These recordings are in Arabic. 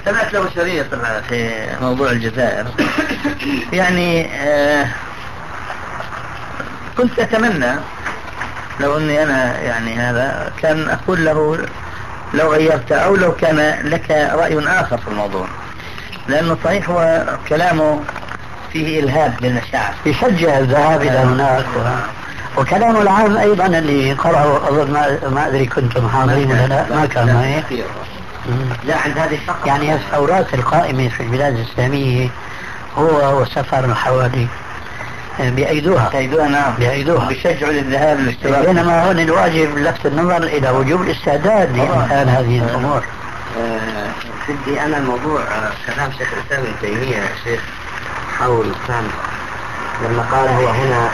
سمعت له شريط في موضوع الجزائر. يعني كنت أتمنى لو أني أنا يعني هذا كان أقول له لو غيرت أو لو كان لك رأي آخر في الموضوع، لأنه صحيح هو كلامه فيه إلهاب للمشاعر، يشجع الذهاب إلى هناك وكلامه العام أيضا اللي قرأه أظن ما أدري كنتم حاضرين ولا لا، ما كان معي. لا عند هذه الفقرة يعني الثورات القائمة في البلاد الإسلامية هو وسفر حوالي بأيدوها نعم بأيدوها بيشجعوا للذهاب للاشتراك، بينما هون الواجب لفت النظر إلى وجوب الاستعداد لإمثال هذه الأمور. بدي أنا الموضوع كلام شيخ الإسلام ابن تيمية يا شيخ حول فهم لما قال هو هنا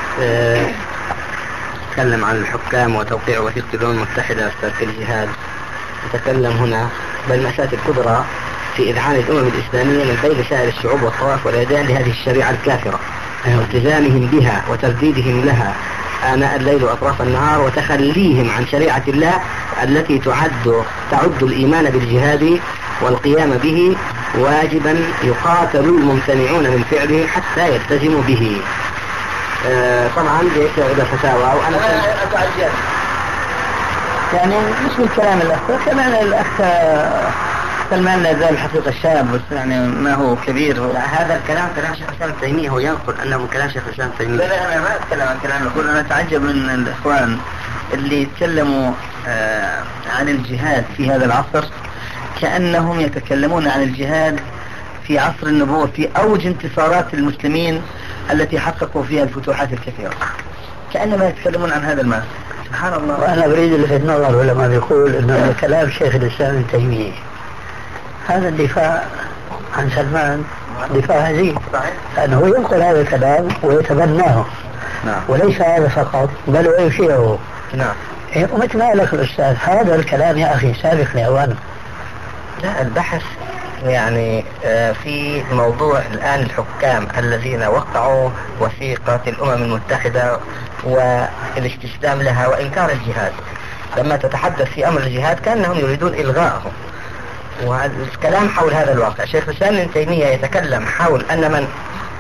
تكلم عن الحكام وتوقيع وثيقة الأمم المتحدة في ترك الجهاد، يتكلم هنا بالمأساة الكبرى في إذعان الأمم الإسلامية من بين سائر الشعوب والطوائف والأديان لهذه الشريعة الكافرة والتزامهم بها وترديدهم لها آناء الليل وأطراف النهار وتخليهم عن شريعة الله التي تعد الإيمان بالجهاد والقيام به واجبا يقاتل الممتنعون من فعله حتى يلتزموا به. طبعا جئت إلى فتاوى وأنا أتعجب يعني مش من كلام الأخ، كمان الأخ سلمان لا يزال حقيقة الشاب بس يعني ما هو كبير. لا هذا الكلام كلام شيخ الإسلام ابن تيمية، هو ينقل أنه من كلام شيخ الإسلام ابن تيمية. لا أنا ما أتكلم عن كلام، أقول أنا أتعجب من الإخوان اللي يتكلموا عن الجهاد في هذا العصر كأنهم يتكلمون عن الجهاد في عصر النبوة في أوج انتصارات المسلمين التي حققوا فيها الفتوحات الكثيرة، كأنما يتكلمون عن هذا المال. سبحان الله. وأنا أريد لفت نظر لما بيقول إنه كلام شيخ الإسلام ابن تيمية هذا الدفاع عن سلمان دفاع هزيل، لأنه ينقل هذا الكلام ويتبناه. نعم. وليس هذا فقط بل ويشيعه. نعم. مثل ما قال لك الأستاذ هذا الكلام يا أخي سابق لأوانه. لا البحث يعني في موضوع الآن الحكام الذين وقعوا وثيقة الأمم المتحدة والاستسلام لها وإنكار الجهاد، لما تتحدث في أمر الجهاد كأنهم يريدون إلغاءه، والكلام حول هذا الواقع. شيخ الإسلام ابن تيمية يتكلم حول أن من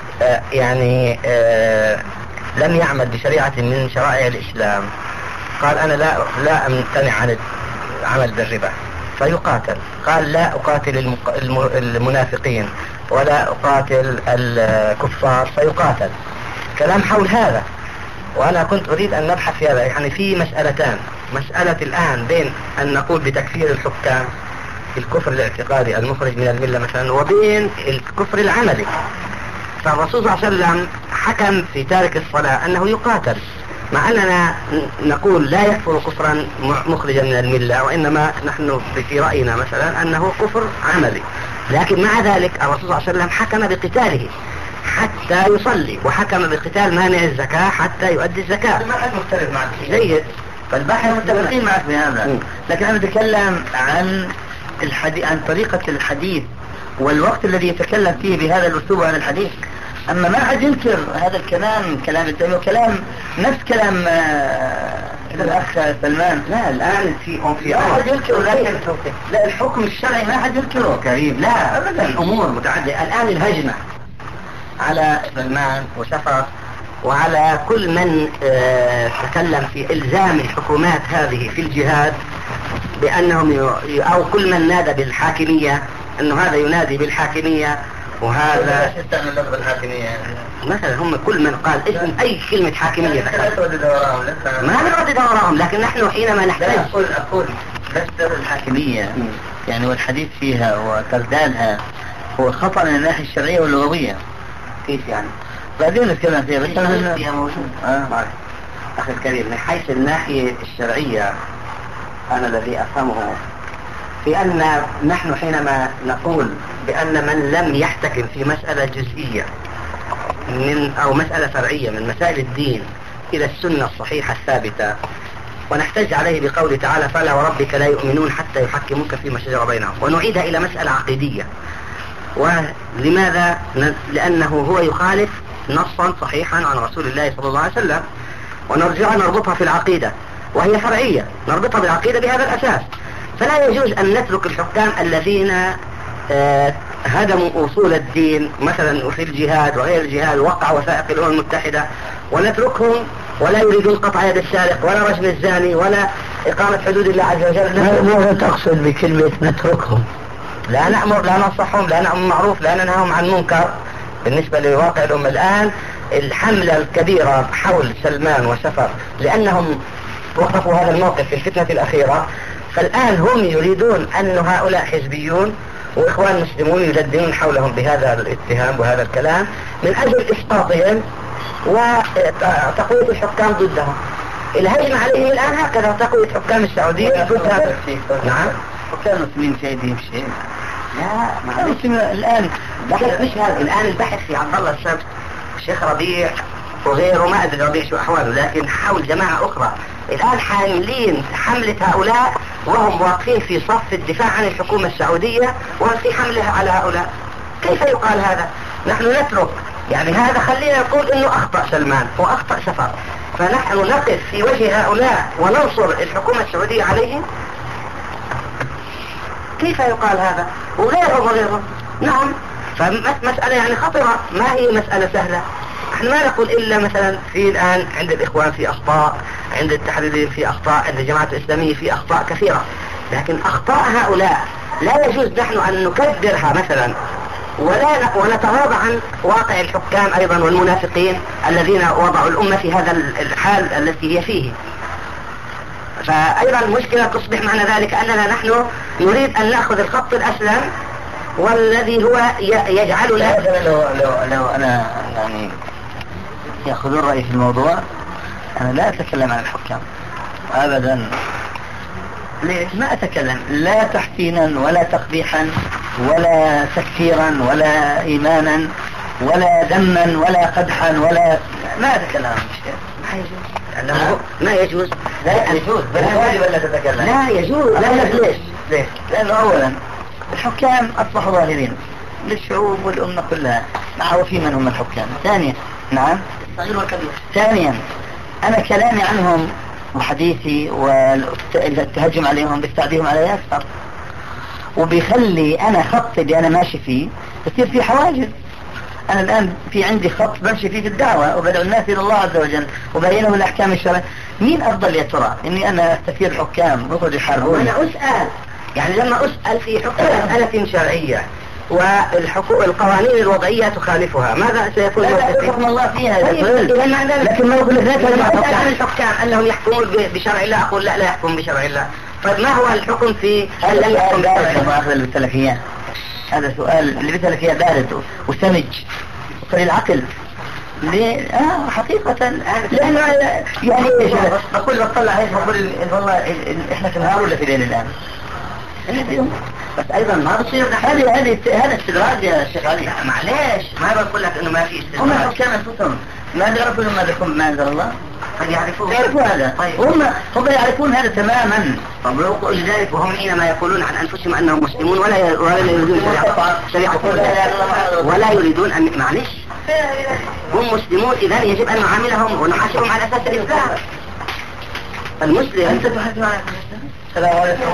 لم يعمل بشريعة من شرائع الإسلام قال أنا لا أمتنع عن العمل بالربا فيقاتل، قال لا أقاتل المنافقين ولا أقاتل الكفار فيقاتل. كلام حول هذا، وأنا كنت أريد أن نبحث في هذا. يعني في مسألتان، مسألة الآن بين أن نقول بتكفير الحكام في الكفر الاعتقادي المخرج من الملة مثلا وبين الكفر العملي. فالرسول صلى الله عليه وسلم حكم في تارك الصلاة أنه يقاتل، مع أننا نقول لا يكفر كفرا مخرجا من الملة، وإنما نحن في رأينا مثلا أنه كفر عملي، لكن مع ذلك الرسول صلى الله عليه وسلم حكم بقتاله حتى يصلي، وحكم بقتال مانع الزكاة حتى يؤدي الزكاة. ما حد مختلف معك جيد، فالبحث متفقين معك بهذا، لكن أنا أتكلم عن عن طريقة الحديث والوقت الذي يتكلم فيه بهذا الأسلوب عن الحديث. أما ما حد ينكر هذا الكلام، كلام التيمية وكلام نفس كلام الأخ سلمان. لا الآن في ما حد ينكر، لا الحكم الشرعي ما حد ينكره كريم، لا أبدا، الأمور متعددة. الآن الهجمة على سلمان وسفر وعلى كل من تكلم في إلزام الحكومات هذه في الجهاد بأنهم أو كل من نادى بالحاكمية أنه هذا ينادي بالحاكمية وهذا يستعمل لفظ الحاكمية. مثلا هم كل من قال اسم أي كلمة حاكمية ما نردد وراهم، لكن نحن حينما نحتاج أقول بس الحاكمية يعني والحديث فيها وتردادها هو خطأ من الناحية الشرعية واللغوية. كيف يعني؟ بعدين نتكلم فيها بس أنا فيها موجود. أخي الكريم، من حيث الناحية الشرعية أنا الذي أفهمه في أن نحن حينما نقول بأن من لم يحتكم في مسألة جزئية أو مسألة فرعية من مسائل الدين إلى السنة الصحيحة الثابتة، ونحتج عليه بقوله تعالى فلا وربك لا يؤمنون حتى يحكموك فيما شجر بينهم، ونعيدها إلى مسألة عقيدية. ولماذا؟ لأنه هو يخالف نصا صحيحا عن رسول الله صلى الله عليه وسلم، ونرجع نربطها في العقيدة وهي فرعية، نربطها بالعقيدة بهذا الأساس. فلا يجوز أن نترك الحكام الذين هدموا أصول الدين مثلا في الجهاد وغير الجهاد، وقع وثائق الأمم المتحدة، ونتركهم ولا يريدون قطع يد السارق ولا رجم الزاني ولا إقامة حدود الله عز وجل. ماذا تقصد بكلمة نتركهم؟ لا نأمر، لا ننصحهم، لا نأمر معروف، لا ننهاهم عن منكر. بالنسبة لواقع الأمة الآن الحملة الكبيرة حول سلمان وسفر لأنهم وقفوا هذا الموقف في الفتنة الأخيرة، فالآن هم يريدون أن هؤلاء حزبيون وإخوان مسلمون يجددون حولهم بهذا الاتهام وهذا الكلام من أجل إسقاطهم وتقوية الحكام ضدهم. الهجم عليهم الآن هكذا تقوية حكام السعودية ضد هذا. نعم حكام المسلمين في أيديهم شيء. لا الآن مش هذا، الآن البحث في عبد الله السبت الشيخ ربيع وغيره، ما أدري ربيع شو أحواله، لكن حول جماعة أخرى الآن حاملين حملة هؤلاء وهم واقفين في صف الدفاع عن الحكومة السعودية وفي حملها على هؤلاء. كيف يقال هذا؟ نحن نترك يعني هذا، خلينا نقول انه اخطأ سلمان واخطأ سفر، فنحن نقف في وجه هؤلاء وننصر الحكومة السعودية عليهم. كيف يقال هذا؟ وغيرهم. نعم، فمسألة يعني خطرة، ما هي مسألة سهلة. احنا ما نقول الا مثلا في الان عند الاخوان في اخطاء، عند التحريريين في اخطاء، عند الجماعة الاسلامية في اخطاء كثيرة، لكن اخطاء هؤلاء لا يجوز نحن ان نكدرها مثلا ونتغاضى عن واقع الحكام ايضا والمنافقين الذين وضعوا الامة في هذا الحال التي هي فيه. فايضا المشكلة تصبح معنى ذلك اننا نحن نريد ان ناخذ الخط الاسلم والذي هو يجعلنا لو انا يعني ياخذون رأيي في الموضوع، انا لا اتكلم عن الحكام ابدا. ليش ما اتكلم؟ لا تحسينا ولا تقبيحا ولا تكفيرا ولا ايمانا ولا ذما ولا قدحا ولا ما اتكلم عن الشيء. ما يجوز. لا يجوز. بالواجب ولا تتكلم؟ لا يجوز. لا ليش؟ لانه اولا الحكام اصبحوا ظاهرين للشعوب والامه كلها، معروفين من هم الحكام. ثانيا نعم الصغير والكبير. ثانيا انا كلامي عنهم وحديثي والتهجم عليهم بيستعديهم علي اكثر، وبيخلي انا خط اللي انا ماشي فيه يصير في حواجز. انا الان في عندي خط بمشي فيه في الدعوة وبدعو الناس الى الله عز وجل وبينهم الاحكام الشرعية. مين افضل يا ترى اني انا استثير حكام ويخرج يحاربون؟ انا اسأل يعني لما اسأل في حكم مسألة شرعية والقوانين الوضعية تخالفها ماذا سيكون؟ لا حكم الله فيها. لكن ما يقول لك لا الحكام انهم يحكمون بشرع الله، اقول لا يحكم بشرع الله. فما هو الحكم في هل لم يحكم بشرع الله؟ هذا سؤال اللي بالسلفية بارد وسمج وقليل العقل. ليه؟ حقيقة لأنه يعني أقول بطلع هيك بقول والله إحنا في نهار ولا في ليل الآن؟ بس أيضا ما بصير هذا استدراج يا شيخ علي. معليش ما بقول لك إنه ما في استدراج. هم الحكام أنفسهم ما يعرفون ماذا يكون بما أنزل الله. يعرفون هذا. طيب. هم يعرفون هذا تماما. لذلك وهم حينما يقولون عن أنفسهم أنهم مسلمون ولا يريدون شريعة ولا يريدون أن معلش هم مسلمون، إذا يجب أن نعاملهم ونحاسبهم على أساس الإسلام. المسلم أنت تحاسب على الإسلام. السلام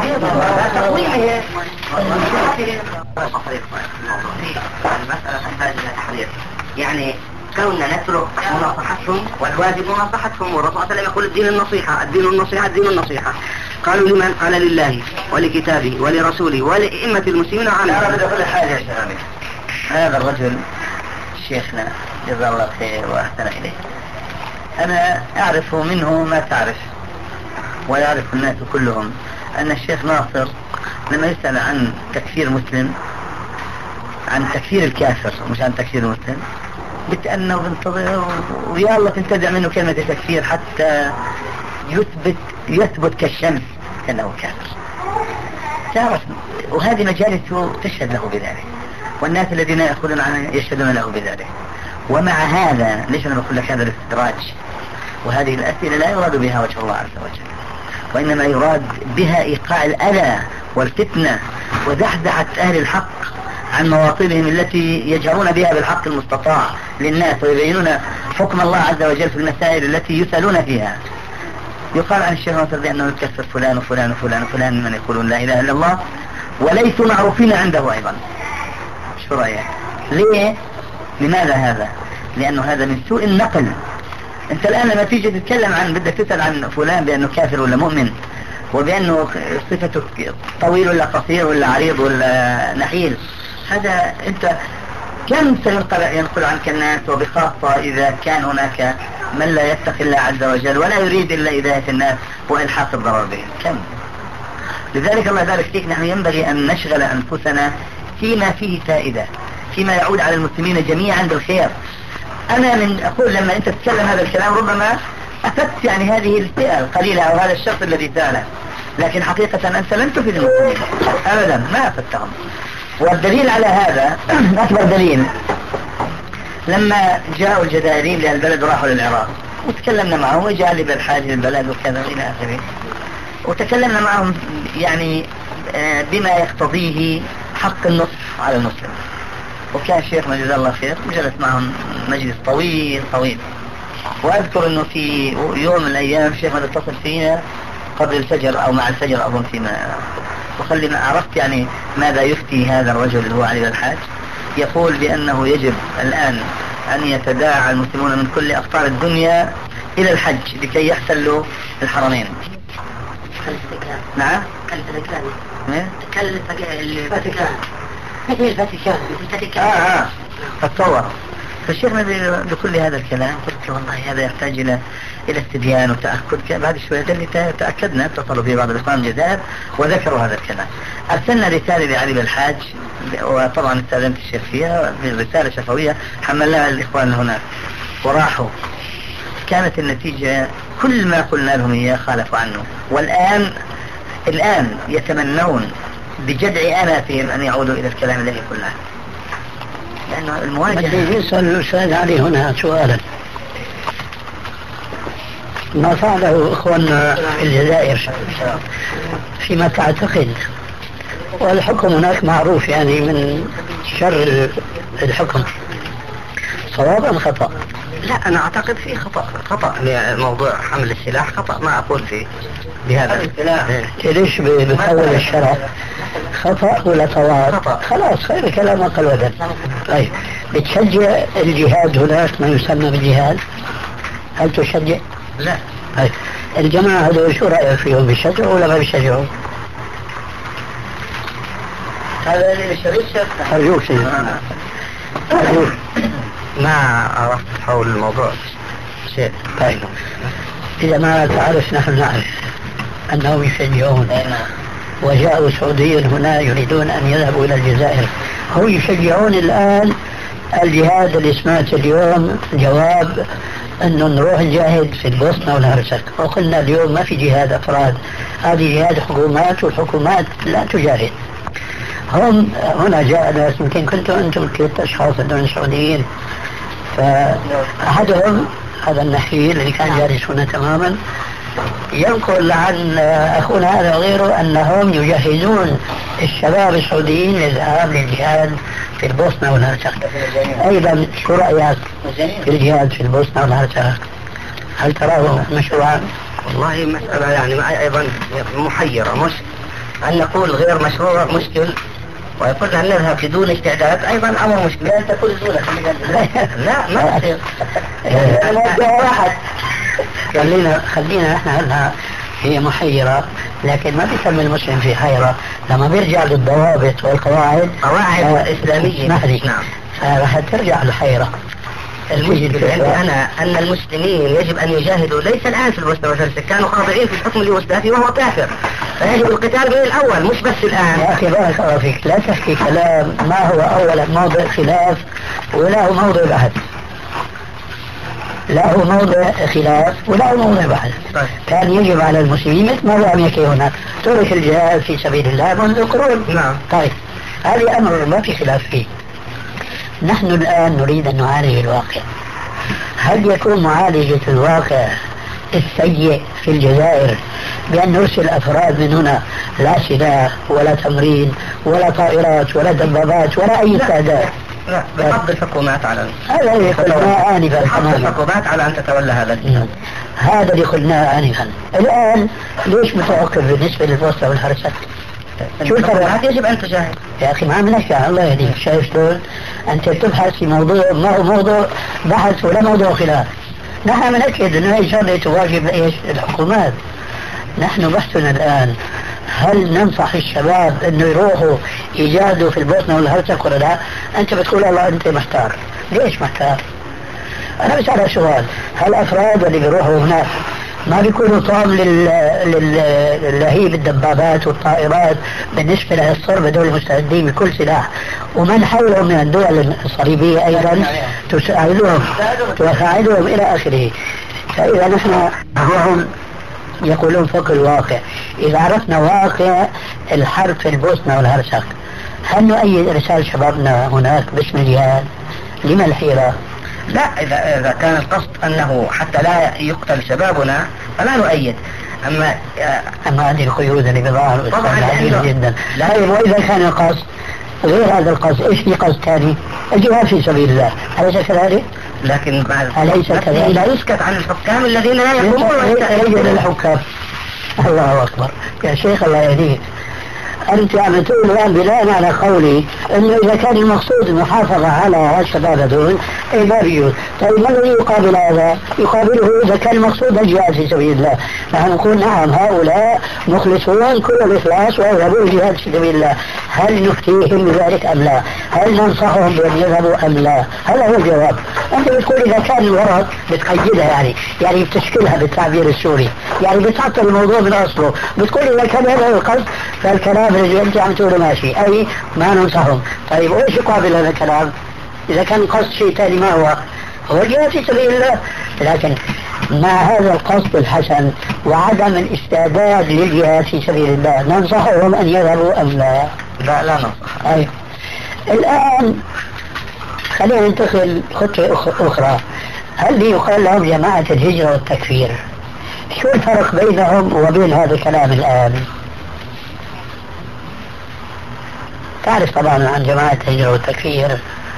المسألة تحتاج إلى تحرير. يعني كوننا نترك مناصحتهم والواجب مناصحتهم، والرسول صلى الله عليه وسلم يقول الدين النصيحة الدين النصيحة الدين النصيحة. قالوا لمن؟ قال لله ولكتابه ولرسوله ولأئمة المسلمين وعامة. كل حاجة يا شباب. هذا الرجل شيخنا جزاه الله خير وأحسن إليه، أنا أعرف منه ما تعرف ويعرف الناس كلهم أن الشيخ ناصر لما يسأل عن تكفير مسلم، عن تكفير الكافر مش عن تكفير المسلم، بتأنى وبنتظر ويا الله تنتزع منه كلمة التكفير حتى يثبت كالشمس أنه كافر. تعرف وهذه مجالس تشهد له بذلك، والناس الذين يأخذون عنه يشهدون له بذلك. ومع هذا ليش أنا بقول لك هذا الاستدراج وهذه الأسئلة لا يراد بها وجه الله عز وجل، وإنما يراد بها إيقاع الأذى والفتنة وزحزحة أهل الحق عن مواطنهم التي يجهرون بها بالحق المستطاع للناس ويبينون حكم الله عز وجل في المسائل التي يسألون فيها. يقال عن الشيخ ناصر بأنه يكفر فلان وفلان وفلان وفلان من يقولون لا إله إلا الله وليسوا معروفين عنده أيضا. شو رأيك؟ ليه؟ لماذا هذا؟ لأنه هذا من سوء النقل. أنت الآن لما تيجي تتكلم عن بدك تسأل عن فلان بأنه كافر ولا مؤمن، وبأنه صفته طويل ولا قصير ولا عريض ولا نحيل، هذا أنت كم سينقل عنك الناس، وبخاصة إذا كان هناك من لا يتقي الله عز وجل ولا يريد إلا هداية الناس وإلحاق الضرر بهم، كم. لذلك الله يبارك فيك، نحن ينبغي أن نشغل أنفسنا فيما فيه فائدة، فيما يعود على المسلمين جميعا بالخير. أنا من أقول لما أنت تتكلم هذا الكلام ربما أفدت يعني هذه الفئة القليلة أو هذا الشخص الذي سأله، لكن حقيقة أنت لن تفيد المسلمين أبدا، ما أفدتهم. والدليل على هذا أكبر دليل لما جاءوا الجزائريين للبلد وراحوا للعراق وتكلمنا معهم، وجاء لي بالحاج للبلد وكذا إلى آخره، وتكلمنا معهم يعني بما يقتضيه حق النصف على المسلم. وكان شيخنا جزاه الله خير وجلس معهم مجلس طويل طويل. وأذكر أنه في يوم من الأيام شيخنا اتصل فينا قبل الفجر أو مع الفجر أظن، فيما وخلي ما عرفت يعني ماذا يفتي هذا الرجل اللي هو علي الحاج. يقول بأنه يجب الآن أن يتداعى المسلمون من كل أقطار الدنيا إلى الحج لكي يحتلوا الحرمين. نعم؟ الفاتيكان مثل الفاتيكان. فتصور. فالشيخنا بكل هذا الكلام قلت والله هذا يحتاج إلى استبيان وتأكد. بعد شوية تأكدنا، اتصلوا في بعض الإخوان من الجزائر وذكروا هذا الكلام. أرسلنا رسالة لعلي بالحاج، وطبعا استأذنت الشيخ فيها برسالة شفوية حملناها للإخوان هناك وراحوا. كانت النتيجة كل ما قلنا لهم إياه خالفوا عنه، والآن يتمنون بجدع أنافهم أن يعودوا إلى الكلام الذي قلناه، لأنه المواجهة. يسأل الأستاذ علي هنا سؤالا، ما فعله إخواننا في الجزائر فيما تعتقد، والحكم هناك معروف يعني من شر الحكم، صواب أم خطأ؟ لا، أنا أعتقد فيه خطأ لموضوع حمل السلاح، خطأ ما أقول فيه بهذا السلاح. ليش بحول الشرع خطأ ولا صواب؟ خلاص خير الكلام أقل وزن. طيب بتشجع الجهاد هناك ما يسمى بالجهاد؟ هل تشجع؟ لا. طيب الجماعة هذول شو رأيك فيهم، بيشجعوا ولا ما بيشجعوا؟ هذا اللي شريك أرجوك سيدي. أرجوك. ما عرفت حول الموضوع شيء. طيب إذا ما تعرف نحن نعرف أنهم يشجعون، وجاءوا سعوديين هنا يريدون أن يذهبوا إلى الجزائر، هم يشجعون الآن الجهاد اللي سمعت اليوم جواب أنه نروح نجاهد في البوسنة والهرسك، وقلنا اليوم ما في جهاد أفراد، هذه جهاد حكومات، والحكومات لا تجاهد. هم هنا جاء ناس، يمكن كنتم أنتم 3 أشخاص هذول سعوديين، فأحدهم هذا النحيل اللي كان جالس هنا تماما ينقل عن أخونا هذا وغيره أنهم يجهزون الشباب السعوديين للذهاب للجهاد في البوسنة والهرسك. أيضا شو رأيك في الجهاد في البوسنة والهرسك؟ هل تراه مشروعا؟ والله مسألة يعني أيضا محيرة، مش أن نقول غير مشروع مشكل، ويقول أن نذهب بدون استعداد أيضا أمر مشكل. لا تقول زولة. لا ما تصير. خلينا احنا هلا هي محيرة، لكن ما بيسمي المسلم في حيرة لما بيرجع للضوابط والقواعد الإسلامية. نعم. فراح ترجع الحيرة. المشكلة عندي أنا أن المسلمين يجب أن يجاهدوا، ليس الآن في البوسنة والهرسك، كانوا خاضعين في الحكم اليوغوسلافي وهو كافر، فيجب القتال من الأول مش بس الآن. يا أخي بارك الله فيك، لا تحكي كلام ما هو أولا موضع خلاف ولا هو موضع بحث، لا هو موضع خلاف ولا هو موضع بحث. كان يجب على المسلمين مثل ما عم يحكي هنا ترك الجهاد في سبيل الله منذ قرون. نعم. طيب هذا أمر ما في خلاف فيه. نحن الآن نريد أن نعالج الواقع. هل يكون معالجة الواقع السيء في الجزائر بأن نرسل أفراد من هنا لا سلاح ولا تمرين ولا طائرات ولا دبابات ولا أي استعداد؟ لا، بحض الحكومات على هذا اللي قلناه آنفا. بحض الحكومات على أن تتولى هذا. هذا اللي قلناه آنفا. الآن ليش متوقف بالنسبة للبوسنة والهرسك؟ شو الفرق؟ يجب أن تشاهد يا أخي ما عملك الله يهديك. شايف شلون؟ أنت تبحث في موضوع ما هو موضوع بحث ولا موضوع خلاف. نحن بنأكد أنه هي شغلة تواجب إيش الحكومات. نحن بحثنا الآن هل ننصح الشباب أنه يروحوا يجاهدوا في البوسنة والهرسك ولا لا؟ أنت بتقول الله أنت محتار. ليش محتار؟ أنا بسألك سؤال، هل الأفراد اللي بيروحوا هناك ما بيكونوا طعم للهيب الدبابات والطائرات بالنسبة للصرب دول مستعدين بكل سلاح، ومن حولهم من الدول الصليبية أيضا تساعدهم إلى آخره. فإذا نحن هم يقولون فوق الواقع. إذا عرفنا واقع الحرب في البوسنة والهرسك هل نؤيد إرسال شبابنا هناك باسم الجهاد؟ لما الحيرة؟ لا، إذا كان القصد أنه حتى لا يقتل شبابنا فلا نؤيد. أما هذه القيود اللي بظهر طبعا جدا. طيب وإذا كان القصد غير هذا القصد، إيش في قصد ثاني؟ الجهاد في سبيل الله، أليس كذلك؟ لكن أليس كذلك؟ لا يسكت عن الحكام الذين لا يقومون. رجل الحكام. الله أكبر يا شيخ الله يهديك. أنت عم تقول الآن بناء على قولي أنه إذا كان المقصود المحافظة على الشباب هذول أي ما بيجوز. طيب ما الذي يقابل هذا؟ يقابله إذا كان المقصود الجهاد في سبيل الله. نحن نقول نعم هؤلاء مخلصون كل الإخلاص ويذهبون الجهاد في سبيل الله. هل نفتيهم بذلك أم لا؟ هل ننصحهم بأن يذهبوا أم لا؟ هذا هو الجواب. أنت بتقول إذا كان الغرض بتقيدها يعني بتشكلها بالتعبير السوري، يعني بتعطل الموضوع من أصله. بتقول إذا كان هذا القصد فالكلام اللي أنت عم تقوله ماشي، أي ما ننصحهم. طيب وإيش يقابل هذا الكلام؟ إذا كان قصد شيء ثاني ما هو الجهاد في سبيل الله. لكن مع هذا القصد الحسن وعدم الاستعداد للجهاد في سبيل الله ننصحهم أن يذهبوا أم لا؟ لا ننصح. أي الآن خلينا ننتقل خطوة أخرى. هل يقال لهم جماعة الهجرة والتكفير؟ شو الفرق بينهم وبين هذا الكلام الآن؟ تعرف طبعا عن جماعة الهجرة والتكفير.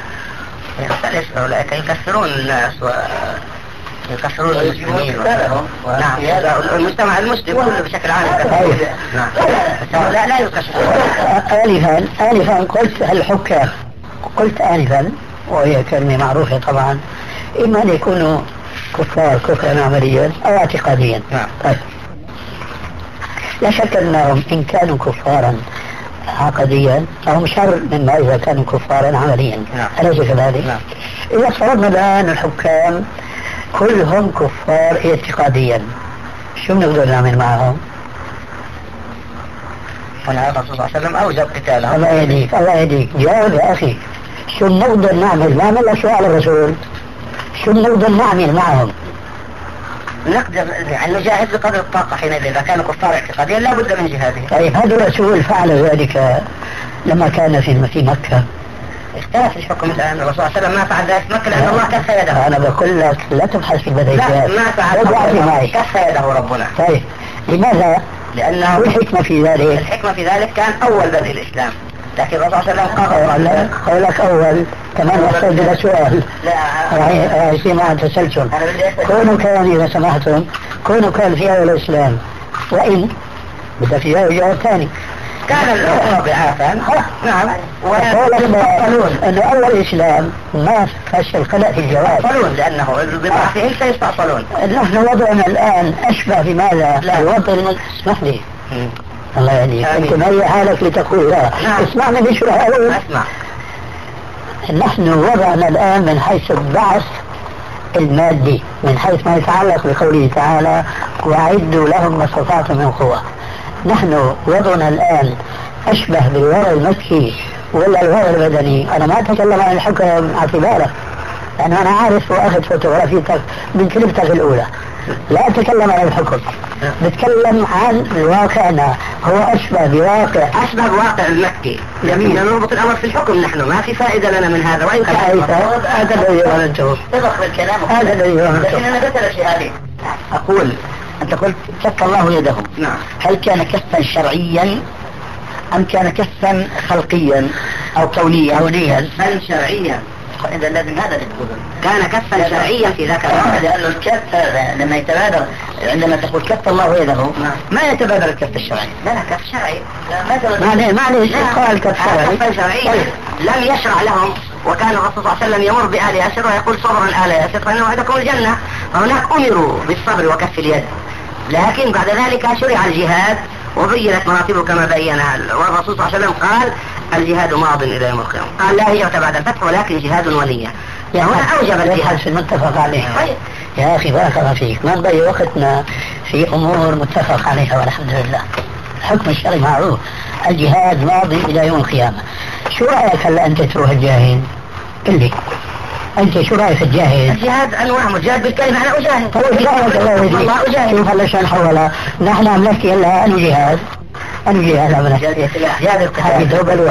أولئك يكفرون الناس ويكفرون المسلمين. نعم، المجتمع المسلم كله بشكل عام. نعم. لا يكفرون. آنفا قلت الحكام، قلت آنفا وهي كلمة معروفة طبعا، إما أن يكونوا كفار كفرا عمليا أو اعتقاديا. طيب. لا شك أنهم إن كانوا كفارا عقديا فهم شر مما إذا كانوا كفارا عمليا. أليس كذلك؟ إذا افترضنا الآن الحكام كلهم كفار اعتقاديا، شو بنقدر نعمل معهم؟ الرسول صلى الله عليه وسلم أوجب قتالهم. الله يهديك جاوب يا أخي. شو بنقدر نعمل؟ ما عمل سؤال الرسول. شو بنقدر نعمل معهم؟ نقدر يعني نجاهد بقدر الطاقة حينئذ. إذا كانوا كفار اعتقاديا لا بد من جهادهم. طيب هذا الرسول فعل ذلك لما كان في مكة. اختلف الحكم الآن. الرسول صلى الله عليه وسلم ما فعل ذلك في مكة لأن الله كف يده. أنا بقول لك لا تبحث في البديهيات. لا ما فعل، كف يده ربنا. طيب لماذا؟ لأنه الحكمة في ذلك. الحكمة في ذلك كان أول بدء الإسلام، لكن الرسول صلى الله عليه وسلم قولك أول كمان يحتاج إلى سؤال. لا يصير معها تسلسل. كونوا كان إذا سمحتم كونوا كان في أول الإسلام وإن بدأ في جواب ثاني كان الأمر ضعافا. نعم. ويقولون أن أول الإسلام ما فشل خلق في الجواب. يستأصلون لأنه بضعفهم سيستأصلون. نحن وضعنا الآن أشبه بماذا؟ الوضع اسمح لي. الله يهديك. أنت مهيئ حالك لتقول لا. اسمعني بشرح أول. أسمع. نحن وضعنا الآن من حيث البعث المادي، من حيث ما يتعلق بقوله تعالى وأعدوا لهم ما استطعتم من قوة. نحن وضعنا الآن أشبه بالوضع المكي ولا الوضع البدني. أنا ما أتكلم عن الحكم اعتباره، لأنه أنا عارف وأخذ فوتوغرافيتك من كلمتك الأولى. لا أتكلم عن الحكم، بتكلم عن واقعنا. هو أشبه بواقع المكي. جميل. نربط الأمر في الحكم. نحن ما في فائدة لنا من هذا. وإن كان هذا الذي ظننته. تضخ الكلام. هذا الذي ظننته. أنا قلت شيء هذه. أقول أنت قلت كف الله يده. نعم. هل كان كفا شرعيا أم كان كفا خلقيا أو كونيا؟ بل شرعيا. إذا لازم هذا اللي تقوله. كان كفا شرعيا في ذاك الوقت. لأنه الكف هذا لما يتبادر عندما تقول كف الله يده ما يتبادر الكف الشرعي. لا كف شرعي. معلش قال كف شرعي. لم يشرع لهم، وكان الرسول صلى الله عليه وسلم يمر بآل ياسر ويقول صبرا آل ياسر فإن وعدكم الجنة، فهناك أمروا بالصبر وكف اليد. لكن بعد ذلك شرع الجهاد وبينت مراتبه كما بينها، والرسول صلى الله عليه وسلم قال الجهاد ماض إلى يوم القيامة، قال لا هجرة بعد الفتح ولكن جهاد ونية. هنا أوجب الجهاد في المتفق عليه. يا أخي بارك الله فيك، ما نضيع وقتنا في أمور متفق عليها والحمد لله. الحكم الشرعي معروف، الجهاد ماضي إلى يوم القيامة. شو رأيك هلا أنت تروح الجاهد؟ قل لي أنت شو رأيك الجاهد؟ الجهاد أنواع، مجاهد بالكلمة أنا أجاهد. طيب الله أجاهد. شوف هلا شان حولها، نحن عم نحكي هلا أنو جهاد؟ أنو جهاد عم نحكي؟ جهاد القتال.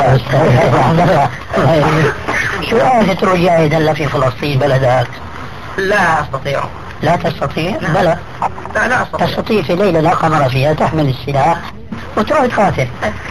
شو رأيك تروح جاهد هلا في فلسطين بلدك؟ لا أستطيع. لا تستطيع؟ بلى. لا أستطيع. تستطيع في ليلة لا قمر فيها تحمل السلاح وتروح تقاتل.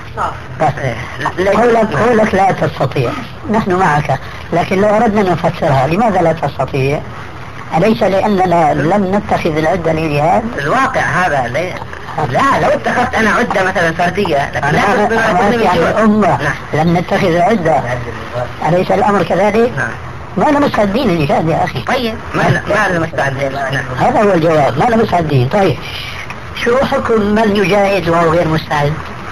قولك لا تستطيع، نحن معك، لكن لو أردنا أن نفسرها لماذا لا تستطيع؟ أليس لأننا لم نتخذ العدة للجهاد؟ الواقع هذا لا لو اتخذت أنا عدة مثلا فردية، لكن الأمة لم نتخذ العدة، أليس الأمر كذلك؟ ما أنا مستعدين للجهاد يا أخي. طيب ما أنا مستعدين. هذا هو الجواب، ما أنا مستعدين. طيب شو حكم من يجاهد وهو غير مستعد؟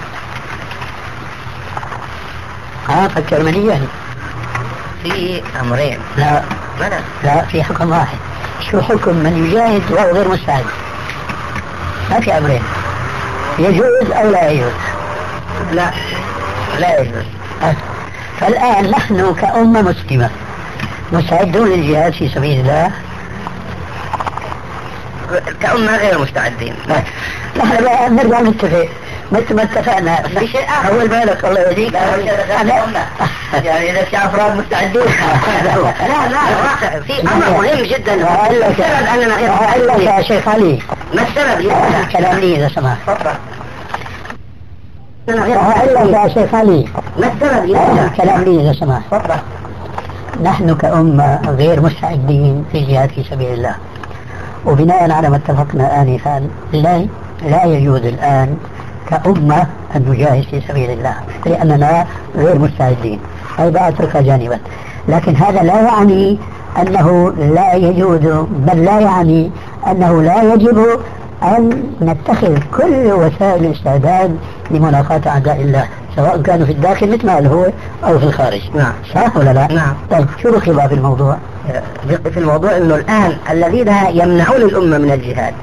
فكر مليا. في أمرين. لا في حكم واحد. شو حكم من يجاهد وهو غير مستعد؟ ما في أمرين، يجوز أو لا يجوز؟ لا يجوز. فالآن نحن كأمة مسلمة مستعدون للجهاد في سبيل الله؟ كأمة غير مستعدين. نحن بقى نرجع نتفق مثل ما اتفقنا في شيء أول بالك الله يهديك. يعني إذا في أفراد مستعدين. لا في أمر مهم جدا. السبب أننا غير مستعدين يا شيخ علي. ما السبب؟ كلام لي إذا سمحت. يا شيخ علي. ما السبب؟ كلام لي إذا سمحت. نحن كأمة غير مستعدين في الجهاد في سبيل الله، وبناء على ما اتفقنا آنفا لا يجوز الآن كأمة أن نجاهد في سبيل الله لأننا غير مستعدين. هذا أتركها جانبا، لكن هذا لا يعني أنه لا يجوز، بل لا يعني أنه لا يجب أن نتخذ كل وسائل الاستعداد لملاقاة أعداء الله، سواء كانوا في الداخل مثل ما هو أو في الخارج. نعم. صح ولا لا؟ نعم. طيب شو ركب في الموضوع؟ في الموضوع أنه الآن الذين يمنعون الأمة من الجهاد،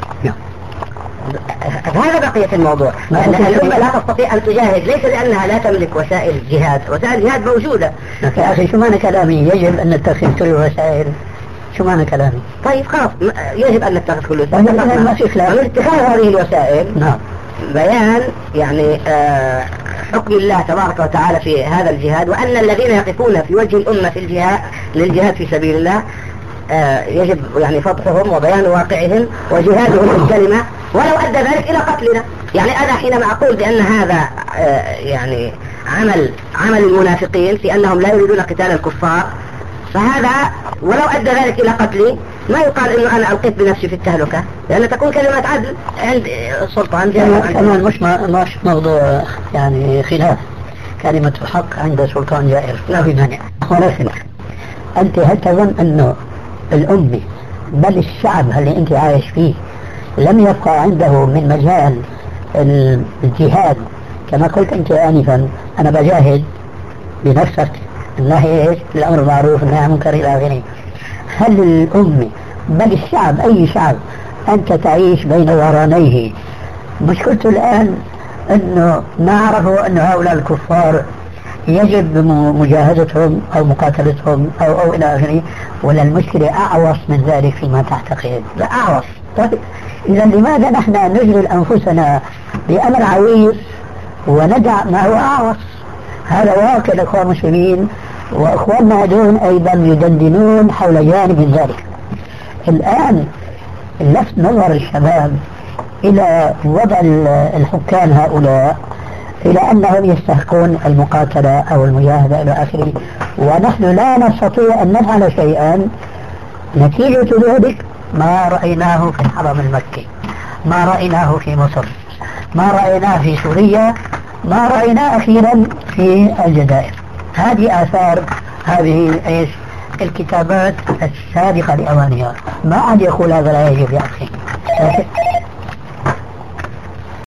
هذا بقية الموضوع. الأمة لا تستطيع أن تجاهد ليس لأنها لا تملك وسائل الجهاد، وسائل الجهاد موجودة. يا أخي شو معنى كلامي يجب أن نتخذ كل الوسائل؟ شو معنى كلامي؟ طيب خلاص يجب أن نتخذ كل الوسائل. ما في خلاف. اتخاذ هذه الوسائل نعم بيان يعني حكم الله تبارك وتعالى في هذا الجهاد، وأن الذين يقفون في وجه الأمة في الجهاد للجهاد في سبيل الله يجب يعني فضحهم وبيان واقعهم وجهادهم بالكلمة ولو أدى ذلك إلى قتلنا. يعني أنا حينما أقول بأن هذا يعني عمل المنافقين في أنهم لا يريدون قتال الكفار، فهذا ولو أدى ذلك إلى قتلي ما يقال إنه أنا ألقيت بنفسي في التهلكة، لأن تكون كلمة عدل عند سلطان جائر. مش موضوع يعني خلاف، كلمة الحق عند سلطان جائر لا في مانع. ولكن أنت هل تظن أنه الأمة بل الشعب اللي أنت عايش فيه لم يبقى عنده من مجال الجهاد كما قلت أنت آنفا أنا بجاهد بنفسك النهي الأمر معروف النهي عن المنكر إلى آخره؟ هل الأمة بل الشعب أي شعب أنت تعيش بين ظهرانيه؟ مشكلته الآن أنه ما عرفوا أن هؤلاء الكفار يجب مجاهدتهم أو مقاتلتهم أو إلى آخره، ولا المشكلة أعوص من ذلك فيما تعتقد؟ لا أعوص. طيب إذا لماذا نحن نجري أنفسنا بأمر عويص وندع ما هو أعوص؟ هذا واقع الأخوة المسلمين، وأخواننا هذون أيضا يدندنون حول جانب من ذلك. الآن لفت نظر الشباب إلى وضع الحكام هؤلاء إلى أنهم يستحقون المقاتلة أو المجاهدة إلى آخره، ونحن لا نستطيع أن نفعل شيئا. نتيجة ذلك ما رأيناه في الحرم المكي، ما رأيناه في مصر، ما رأيناه في سوريا، ما رأيناه أخيرا في الجزائر. هذه آثار هذه إيش الكتابات السابقة لأوانها. ما عاد يقول هذا لا يجب يا أخي.